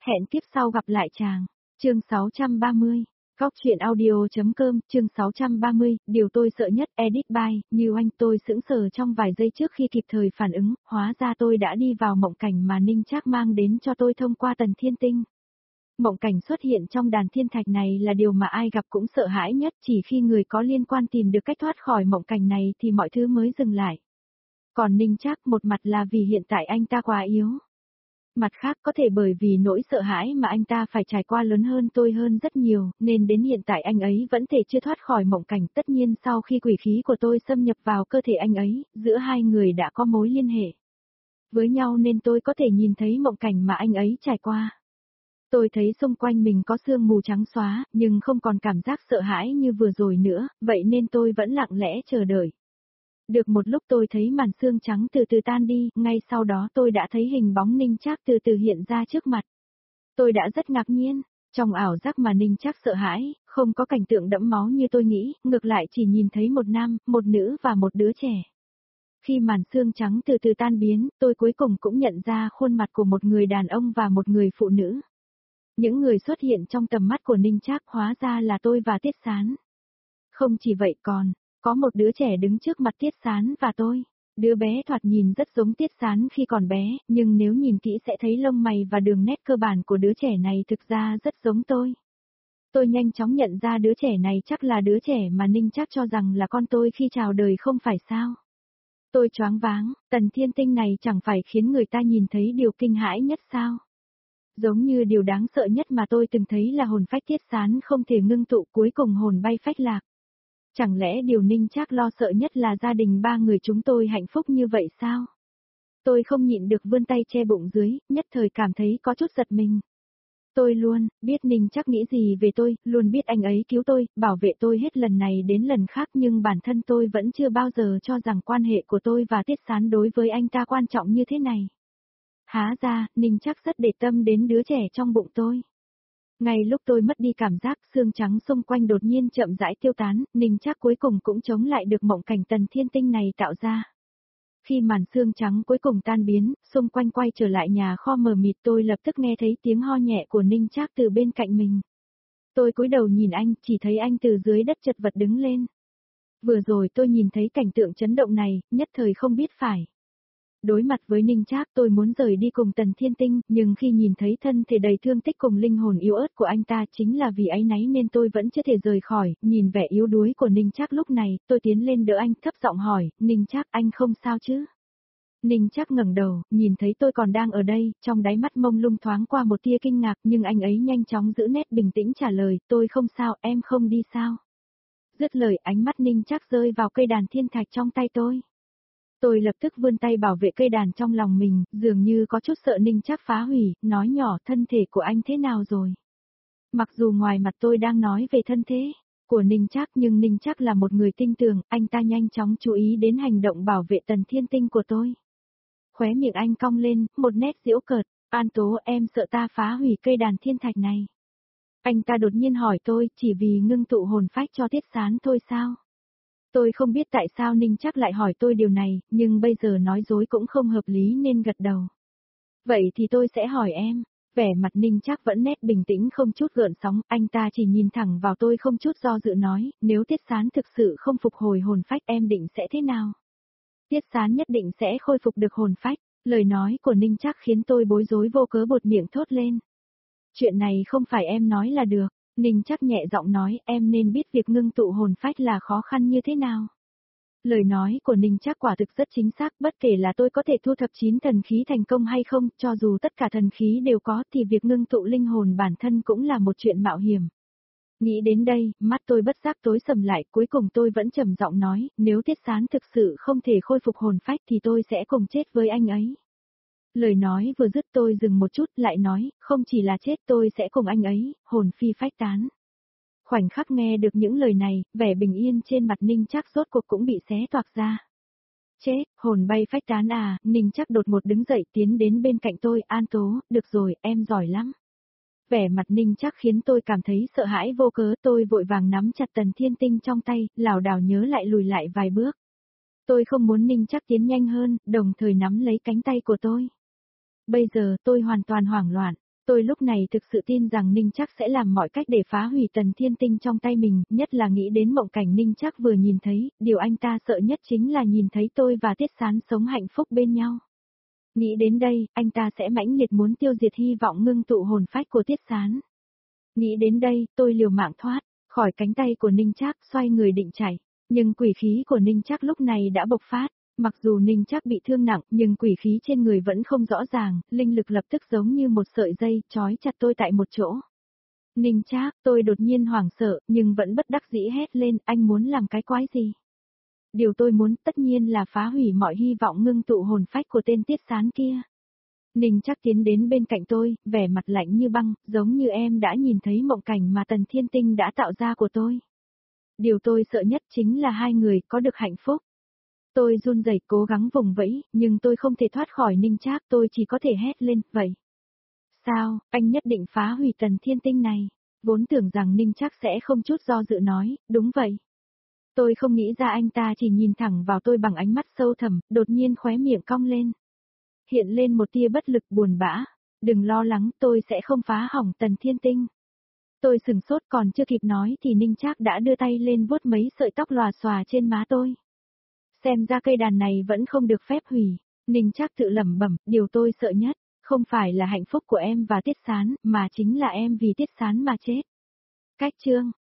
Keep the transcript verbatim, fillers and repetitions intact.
Hẹn tiếp sau gặp lại chàng. Chương sáu trăm ba mươi. Góc truyện audio.com, chương sáu trăm ba mươi, điều tôi sợ nhất, edit by, như anh. Tôi sững sờ trong vài giây trước khi kịp thời phản ứng, hóa ra tôi đã đi vào mộng cảnh mà Ninh Trác mang đến cho tôi thông qua Tần Thiên Tinh. Mộng cảnh xuất hiện trong đàn thiên thạch này là điều mà ai gặp cũng sợ hãi nhất, chỉ khi người có liên quan tìm được cách thoát khỏi mộng cảnh này thì mọi thứ mới dừng lại. Còn Ninh Trác, một mặt là vì hiện tại anh ta quá yếu. Mặt khác có thể bởi vì nỗi sợ hãi mà anh ta phải trải qua lớn hơn tôi hơn rất nhiều, nên đến hiện tại anh ấy vẫn thể chưa thoát khỏi mộng cảnh. Tất nhiên sau khi quỷ khí của tôi xâm nhập vào cơ thể anh ấy, giữa hai người đã có mối liên hệ với nhau nên tôi có thể nhìn thấy mộng cảnh mà anh ấy trải qua. Tôi thấy xung quanh mình có sương mù trắng xóa, nhưng không còn cảm giác sợ hãi như vừa rồi nữa, vậy nên tôi vẫn lặng lẽ chờ đợi. Được một lúc tôi thấy màn sương trắng từ từ tan đi, ngay sau đó tôi đã thấy hình bóng Ninh Trác từ từ hiện ra trước mặt. Tôi đã rất ngạc nhiên, trong ảo giác mà Ninh Trác sợ hãi, không có cảnh tượng đẫm máu như tôi nghĩ, ngược lại chỉ nhìn thấy một nam, một nữ và một đứa trẻ. Khi màn sương trắng từ từ tan biến, tôi cuối cùng cũng nhận ra khuôn mặt của một người đàn ông và một người phụ nữ. Những người xuất hiện trong tầm mắt của Ninh Trác hóa ra là tôi và Tiết Sán. Không chỉ vậy còn, có một đứa trẻ đứng trước mặt Tiết Sán và tôi. Đứa bé thoạt nhìn rất giống Tiết Sán khi còn bé, nhưng nếu nhìn kỹ sẽ thấy lông mày và đường nét cơ bản của đứa trẻ này thực ra rất giống tôi. Tôi nhanh chóng nhận ra đứa trẻ này chắc là đứa trẻ mà Ninh Trác cho rằng là con tôi khi chào đời không phải sao. Tôi choáng váng, Tần Thiên Tinh này chẳng phải khiến người ta nhìn thấy điều kinh hãi nhất sao? Giống như điều đáng sợ nhất mà tôi từng thấy là hồn phách Tiết Sán không thể ngưng tụ, cuối cùng hồn bay phách lạc. Chẳng lẽ điều Ninh Trác lo sợ nhất là gia đình ba người chúng tôi hạnh phúc như vậy sao? Tôi không nhịn được vươn tay che bụng dưới, nhất thời cảm thấy có chút giật mình. Tôi luôn biết Ninh Trác nghĩ gì về tôi, luôn biết anh ấy cứu tôi, bảo vệ tôi hết lần này đến lần khác, nhưng bản thân tôi vẫn chưa bao giờ cho rằng quan hệ của tôi và Tiết Sán đối với anh ta quan trọng như thế này. Há ra, Ninh Trác rất để tâm đến đứa trẻ trong bụng tôi. Ngay lúc tôi mất đi cảm giác, xương trắng xung quanh đột nhiên chậm rãi tiêu tán, Ninh Trác cuối cùng cũng chống lại được mộng cảnh Tần Thiên Tinh này tạo ra. Khi màn xương trắng cuối cùng tan biến, xung quanh quay trở lại nhà kho mờ mịt, tôi lập tức nghe thấy tiếng ho nhẹ của Ninh Trác từ bên cạnh mình. Tôi cúi đầu nhìn anh, chỉ thấy anh từ dưới đất chật vật đứng lên. Vừa rồi tôi nhìn thấy cảnh tượng chấn động này, nhất thời không biết phải. Đối mặt với Ninh Trác, tôi muốn rời đi cùng Tần Thiên Tinh, nhưng khi nhìn thấy thân thể đầy thương tích cùng linh hồn yếu ớt của anh ta, chính là vì áy náy nên tôi vẫn chưa thể rời khỏi. Nhìn vẻ yếu đuối của Ninh Trác lúc này, tôi tiến lên đỡ anh, thấp giọng hỏi, Ninh Trác, anh không sao chứ? Ninh Trác ngẩng đầu, nhìn thấy tôi còn đang ở đây, trong đáy mắt mông lung thoáng qua một tia kinh ngạc, nhưng anh ấy nhanh chóng giữ nét bình tĩnh trả lời, tôi không sao, em không đi sao? Dứt lời, ánh mắt Ninh Trác rơi vào cây đàn thiên thạch trong tay tôi. Tôi lập tức vươn tay bảo vệ cây đàn trong lòng mình, dường như có chút sợ Ninh Trác phá hủy, nói nhỏ, thân thể của anh thế nào rồi? Mặc dù ngoài mặt tôi đang nói về thân thế của Ninh Trác, nhưng Ninh Trác là một người tinh tường, anh ta nhanh chóng chú ý đến hành động bảo vệ Tần Thiên Tinh của tôi. Khóe miệng anh cong lên, một nét giễu cợt, An Tố, em sợ ta phá hủy cây đàn thiên thạch này. Anh ta đột nhiên hỏi tôi, chỉ vì ngưng tụ hồn phách cho Tiết Sán thôi sao? Tôi không biết tại sao Ninh Trác lại hỏi tôi điều này, nhưng bây giờ nói dối cũng không hợp lý nên gật đầu. Vậy thì tôi sẽ hỏi em. Vẻ mặt Ninh Trác vẫn nét bình tĩnh không chút gợn sóng, anh ta chỉ nhìn thẳng vào tôi không chút do dự nói, nếu Tiết Sán thực sự không phục hồi hồn phách em định sẽ thế nào? Tiết Sán nhất định sẽ khôi phục được hồn phách. Lời nói của Ninh Trác khiến tôi bối rối vô cớ buột miệng thốt lên. Chuyện này không phải em nói là được. Ninh Trác nhẹ giọng nói, em nên biết việc ngưng tụ hồn phách là khó khăn như thế nào. Lời nói của Ninh Trác quả thực rất chính xác, bất kể là tôi có thể thu thập chín thần khí thành công hay không, cho dù tất cả thần khí đều có thì việc ngưng tụ linh hồn bản thân cũng là một chuyện mạo hiểm. Nghĩ đến đây, mắt tôi bất giác tối sầm lại, cuối cùng tôi vẫn trầm giọng nói, nếu Tiết Sán thực sự không thể khôi phục hồn phách thì tôi sẽ cùng chết với anh ấy. Lời nói vừa dứt tôi dừng một chút lại nói, không chỉ là chết tôi sẽ cùng anh ấy, hồn phi phách tán. Khoảnh khắc nghe được những lời này, vẻ bình yên trên mặt Ninh Trác rốt cuộc cũng bị xé toạc ra. Chết, hồn bay phách tán à, Ninh Trác đột ngột đứng dậy tiến đến bên cạnh tôi, An Tố, được rồi, em giỏi lắm. Vẻ mặt Ninh Trác khiến tôi cảm thấy sợ hãi vô cớ, tôi vội vàng nắm chặt Tần Thiên Tinh trong tay, lảo đảo nhớ lại lùi lại vài bước. Tôi không muốn Ninh Trác tiến nhanh hơn, đồng thời nắm lấy cánh tay của tôi. Bây giờ tôi hoàn toàn hoảng loạn, Tôi lúc này thực sự tin rằng Ninh Trác sẽ làm mọi cách để phá hủy Tần Thiên Tinh trong tay mình, nhất là nghĩ đến mộng cảnh Ninh Trác vừa nhìn thấy, điều anh ta sợ nhất chính là nhìn thấy tôi và Tiết Sán sống hạnh phúc bên nhau. Nghĩ đến đây, anh ta sẽ mãnh liệt muốn tiêu diệt hy vọng ngưng tụ hồn phách của Tiết Sán. Nghĩ đến đây, tôi liều mạng thoát khỏi cánh tay của Ninh Trác, xoay người định chạy, nhưng quỷ khí của Ninh Trác lúc này đã bộc phát. Mặc dù Ninh Trác bị thương nặng, nhưng quỷ khí trên người vẫn không rõ ràng, linh lực lập tức giống như một sợi dây, trói chặt tôi tại một chỗ. Ninh Trác, tôi đột nhiên hoảng sợ, nhưng vẫn bất đắc dĩ hét lên, anh muốn làm cái quái gì? Điều tôi muốn tất nhiên là phá hủy mọi hy vọng ngưng tụ hồn phách của tên Tiết Sán kia. Ninh Trác tiến đến bên cạnh tôi, vẻ mặt lạnh như băng, giống như em đã nhìn thấy mộng cảnh mà Tần Thiên Tinh đã tạo ra của tôi. Điều tôi sợ nhất chính là hai người có được hạnh phúc. Tôi run rẩy cố gắng vùng vẫy, nhưng tôi không thể thoát khỏi Ninh Trác, tôi chỉ có thể hét lên, vậy. Sao, anh nhất định phá hủy Tần Thiên Tinh này? Vốn tưởng rằng Ninh Trác sẽ không chút do dự nói, đúng vậy. Tôi không nghĩ ra anh ta chỉ nhìn thẳng vào tôi bằng ánh mắt sâu thẳm, đột nhiên khóe miệng cong lên. Hiện lên một tia bất lực buồn bã, đừng lo lắng, tôi sẽ không phá hỏng Tần Thiên Tinh. Tôi sừng sốt còn chưa kịp nói thì Ninh Trác đã đưa tay lên vuốt mấy sợi tóc lòa xòa trên má tôi. Xem ra cây đàn này vẫn không được phép hủy. Ninh Trác tự lẩm bẩm, điều tôi sợ nhất, không phải là hạnh phúc của em và Tiết Sán, mà chính là em vì Tiết Sán mà chết. Cách chương